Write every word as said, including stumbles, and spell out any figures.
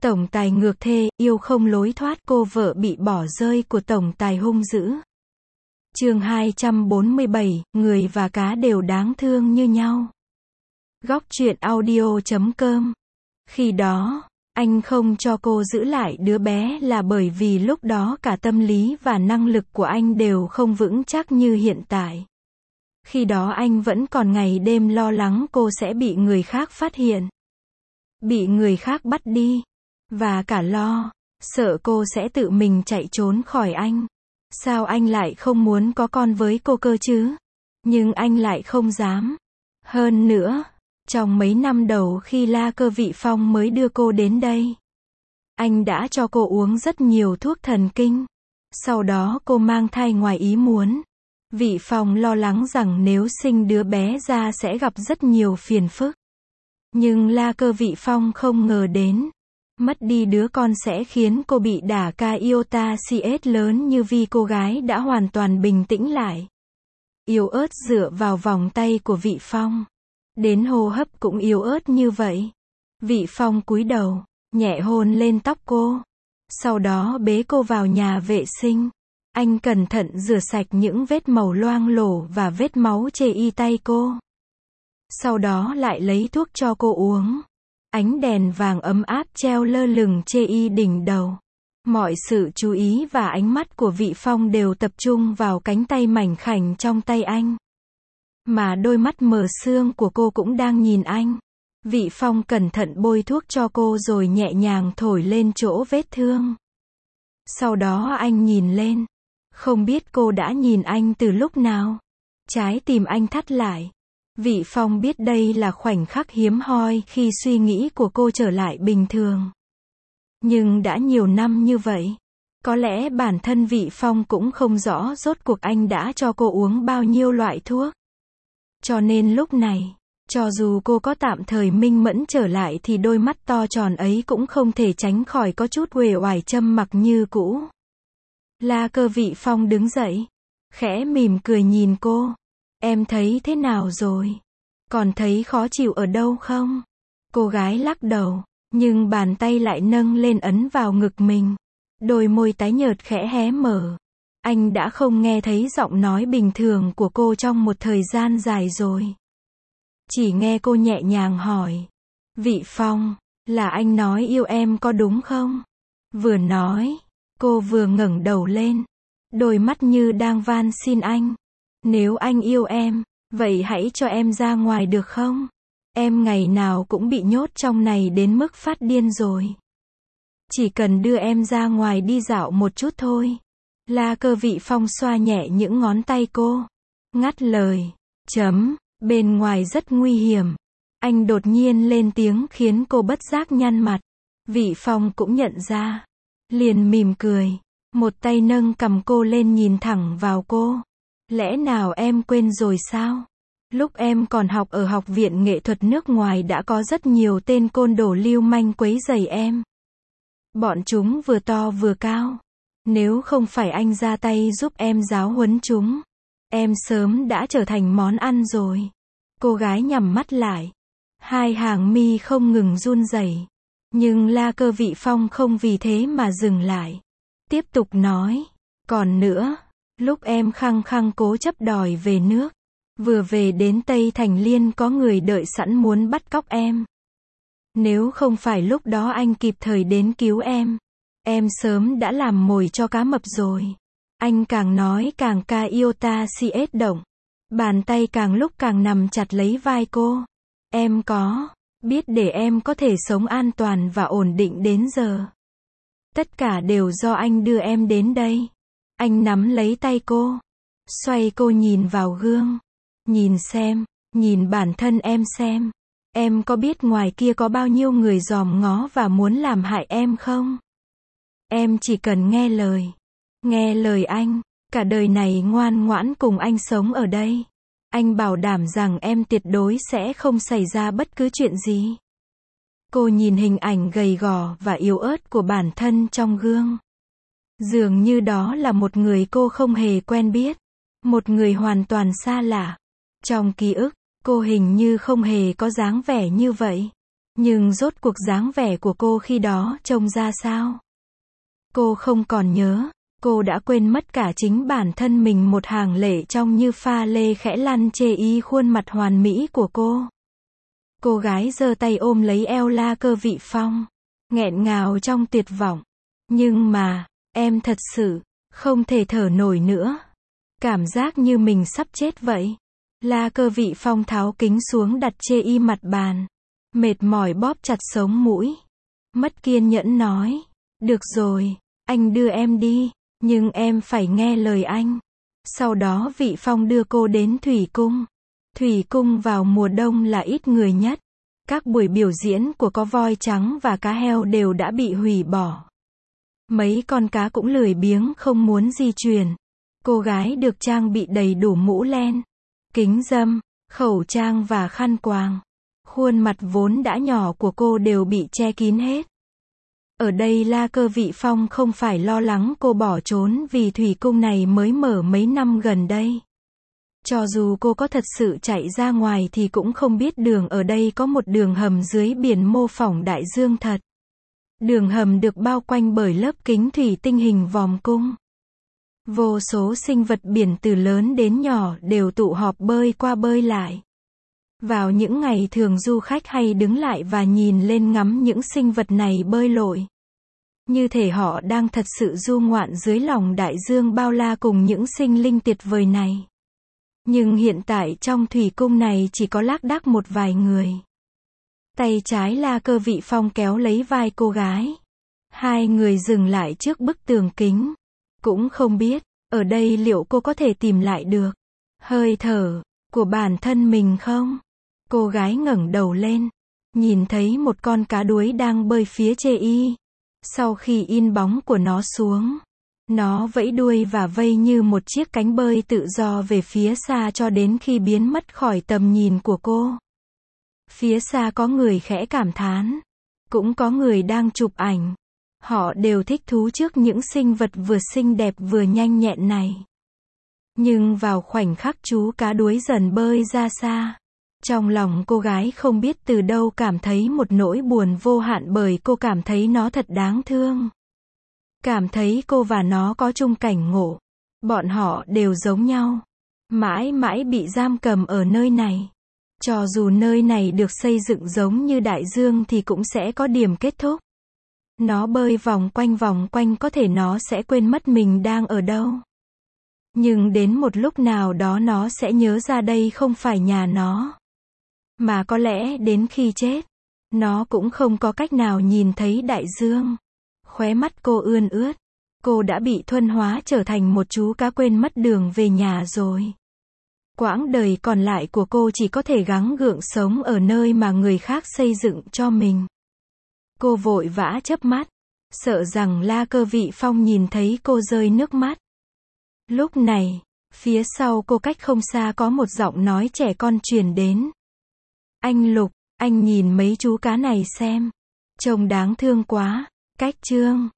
Tổng tài ngược thê, yêu không lối thoát, cô vợ bị bỏ rơi của tổng tài hung dữ. Chương hai trăm bốn mươi bảy, người và cá đều đáng thương như nhau. Góc truyện audio chấm com. Khi đó, anh không cho cô giữ lại đứa bé là bởi vì lúc đó cả tâm lý và năng lực của anh đều không vững chắc như hiện tại. Khi đó anh vẫn còn ngày đêm lo lắng cô sẽ bị người khác phát hiện, bị người khác bắt đi, và cả lo, sợ cô sẽ tự mình chạy trốn khỏi anh. Sao anh lại không muốn có con với cô cơ chứ? Nhưng anh lại không dám. Hơn nữa, trong mấy năm đầu khi La Cơ Vị Phong mới đưa cô đến đây, anh đã cho cô uống rất nhiều thuốc thần kinh. Sau đó cô mang thai ngoài ý muốn. Vị Phong lo lắng rằng nếu sinh đứa bé ra sẽ gặp rất nhiều phiền phức. Nhưng La Cơ Vị Phong không ngờ đến, mất đi đứa con sẽ khiến cô bị đả ca iota cs lớn như vì cô gái đã hoàn toàn bình tĩnh lại. Yếu ớt dựa vào vòng tay của Vị Phong. Đến hô hấp cũng yếu ớt như vậy. Vị Phong cúi đầu, nhẹ hôn lên tóc cô. Sau đó bế cô vào nhà vệ sinh. Anh cẩn thận rửa sạch những vết màu loang lổ và vết máu chê y tay cô. Sau đó lại lấy thuốc cho cô uống. Ánh đèn vàng ấm áp treo lơ lửng chê y đỉnh đầu. Mọi sự chú ý và ánh mắt của Vị Phong đều tập trung vào cánh tay mảnh khảnh trong tay anh. Mà đôi mắt mờ sương của cô cũng đang nhìn anh. Vị Phong cẩn thận bôi thuốc cho cô rồi nhẹ nhàng thổi lên chỗ vết thương. Sau đó anh nhìn lên. Không biết cô đã nhìn anh từ lúc nào. Trái tim anh thắt lại. Vị Phong biết đây là khoảnh khắc hiếm hoi khi suy nghĩ của cô trở lại bình thường. Nhưng đã nhiều năm như vậy, có lẽ bản thân Vị Phong cũng không rõ rốt cuộc anh đã cho cô uống bao nhiêu loại thuốc. Cho nên lúc này, cho dù cô có tạm thời minh mẫn trở lại thì đôi mắt to tròn ấy cũng không thể tránh khỏi có chút uể oải châm mặc như cũ. La Cơ Vị Phong đứng dậy, khẽ mỉm cười nhìn cô. Em thấy thế nào rồi? Còn thấy khó chịu ở đâu không? Cô gái lắc đầu, nhưng bàn tay lại nâng lên ấn vào ngực mình. Đôi môi tái nhợt khẽ hé mở. Anh đã không nghe thấy giọng nói bình thường của cô trong một thời gian dài rồi. Chỉ nghe cô nhẹ nhàng hỏi. Vị Phong, là anh nói yêu em có đúng không? Vừa nói, cô vừa ngẩng đầu lên. Đôi mắt như đang van xin anh. Nếu anh yêu em, vậy hãy cho em ra ngoài được không? Em ngày nào cũng bị nhốt trong này đến mức phát điên rồi. Chỉ cần đưa em ra ngoài đi dạo một chút thôi. La Cơ Vị Phong xoa nhẹ những ngón tay cô. Ngắt lời. Chấm, bên ngoài rất nguy hiểm. Anh đột nhiên lên tiếng khiến cô bất giác nhăn mặt. Vị Phong cũng nhận ra. Liền mỉm cười. Một tay nâng cầm cô lên nhìn thẳng vào cô. Lẽ nào em quên rồi sao? Lúc em còn học ở học viện nghệ thuật nước ngoài đã có rất nhiều tên côn đồ lưu manh quấy rầy em. Bọn chúng vừa to vừa cao. Nếu không phải anh ra tay giúp em giáo huấn chúng, em sớm đã trở thành món ăn rồi. Cô gái nhắm mắt lại. Hai hàng mi không ngừng run rẩy. Nhưng La Cơ Vị Phong không vì thế mà dừng lại. Tiếp tục nói. Còn nữa, lúc em khăng khăng cố chấp đòi về nước, vừa về đến Tây Thành Liên có người đợi sẵn muốn bắt cóc em. Nếu không phải lúc đó anh kịp thời đến cứu em, em sớm đã làm mồi cho cá mập rồi. Anh càng nói càng ca iota cs động. Bàn tay càng lúc càng nằm chặt lấy vai cô. Em có biết để em có thể sống an toàn và ổn định đến giờ, tất cả đều do anh đưa em đến đây. Anh nắm lấy tay cô, xoay cô nhìn vào gương. Nhìn xem, nhìn bản thân em xem. Em có biết ngoài kia có bao nhiêu người dòm ngó và muốn làm hại em không? Em chỉ cần nghe lời. Nghe lời anh, cả đời này ngoan ngoãn cùng anh sống ở đây. Anh bảo đảm rằng em tuyệt đối sẽ không xảy ra bất cứ chuyện gì. Cô nhìn hình ảnh gầy gò và yếu ớt của bản thân trong gương. Dường như đó là một người cô không hề quen biết. Một người hoàn toàn xa lạ. Trong ký ức, cô hình như không hề có dáng vẻ như vậy. Nhưng rốt cuộc dáng vẻ của cô khi đó trông ra sao? Cô không còn nhớ, cô đã quên mất cả chính bản thân mình, một hàng lệ trong như pha lê khẽ lăn chê y khuôn mặt hoàn mỹ của cô. Cô gái giơ tay ôm lấy eo La Cơ Vị Phong, nghẹn ngào trong tuyệt vọng. Nhưng mà, em thật sự, không thể thở nổi nữa. Cảm giác như mình sắp chết vậy. La Cơ Vị Phong tháo kính xuống đặt chê y mặt bàn. Mệt mỏi bóp chặt sống mũi. Mất kiên nhẫn nói. Được rồi, anh đưa em đi, nhưng em phải nghe lời anh. Sau đó Vị Phong đưa cô đến Thủy Cung. Thủy Cung vào mùa đông là ít người nhất. Các buổi biểu diễn của có voi trắng và cá heo đều đã bị hủy bỏ. Mấy con cá cũng lười biếng không muốn di chuyển. Cô gái được trang bị đầy đủ mũ len, kính râm, khẩu trang và khăn quàng. Khuôn mặt vốn đã nhỏ của cô đều bị che kín hết. Ở đây La Cơ Vị Phong không phải lo lắng cô bỏ trốn vì Thủy Cung này mới mở mấy năm gần đây. Cho dù cô có thật sự chạy ra ngoài thì cũng không biết đường ở đây có một đường hầm dưới biển mô phỏng đại dương thật. Đường hầm được bao quanh bởi lớp kính thủy tinh hình vòm cung. Vô số sinh vật biển từ lớn đến nhỏ đều tụ họp bơi qua bơi lại. Vào những ngày thường du khách hay đứng lại và nhìn lên ngắm những sinh vật này bơi lội. Như thể họ đang thật sự du ngoạn dưới lòng đại dương bao la cùng những sinh linh tuyệt vời này. Nhưng hiện tại trong thủy cung này chỉ có lác đác một vài người. Tay trái La Cơ Vị Phong kéo lấy vai cô gái. Hai người dừng lại trước bức tường kính. Cũng không biết, ở đây liệu cô có thể tìm lại được hơi thở của bản thân mình không? Cô gái ngẩng đầu lên, nhìn thấy một con cá đuối đang bơi phía chê y. Sau khi in bóng của nó xuống, nó vẫy đuôi và vây như một chiếc cánh bơi tự do về phía xa cho đến khi biến mất khỏi tầm nhìn của cô. Phía xa có người khẽ cảm thán, cũng có người đang chụp ảnh. Họ đều thích thú trước những sinh vật vừa xinh đẹp vừa nhanh nhẹn này. Nhưng vào khoảnh khắc chú cá đuối dần bơi ra xa, trong lòng cô gái không biết từ đâu cảm thấy một nỗi buồn vô hạn bởi cô cảm thấy nó thật đáng thương. Cảm thấy cô và nó có chung cảnh ngộ. Bọn họ đều giống nhau. Mãi mãi bị giam cầm ở nơi này. Cho dù nơi này được xây dựng giống như đại dương thì cũng sẽ có điểm kết thúc. Nó bơi vòng quanh vòng quanh có thể nó sẽ quên mất mình đang ở đâu. Nhưng đến một lúc nào đó nó sẽ nhớ ra đây không phải nhà nó. Mà có lẽ đến khi chết, nó cũng không có cách nào nhìn thấy đại dương. Khóe mắt cô ươn ướt. Cô đã bị thuần hóa trở thành một chú cá quên mất đường về nhà rồi. Quãng đời còn lại của cô chỉ có thể gắng gượng sống ở nơi mà người khác xây dựng cho mình. Cô vội vã chớp mắt, sợ rằng La Cơ Vị Phong nhìn thấy cô rơi nước mắt. Lúc này, phía sau cô cách không xa có một giọng nói trẻ con truyền đến. Anh Lục, anh nhìn mấy chú cá này xem. Trông đáng thương quá. Cách chương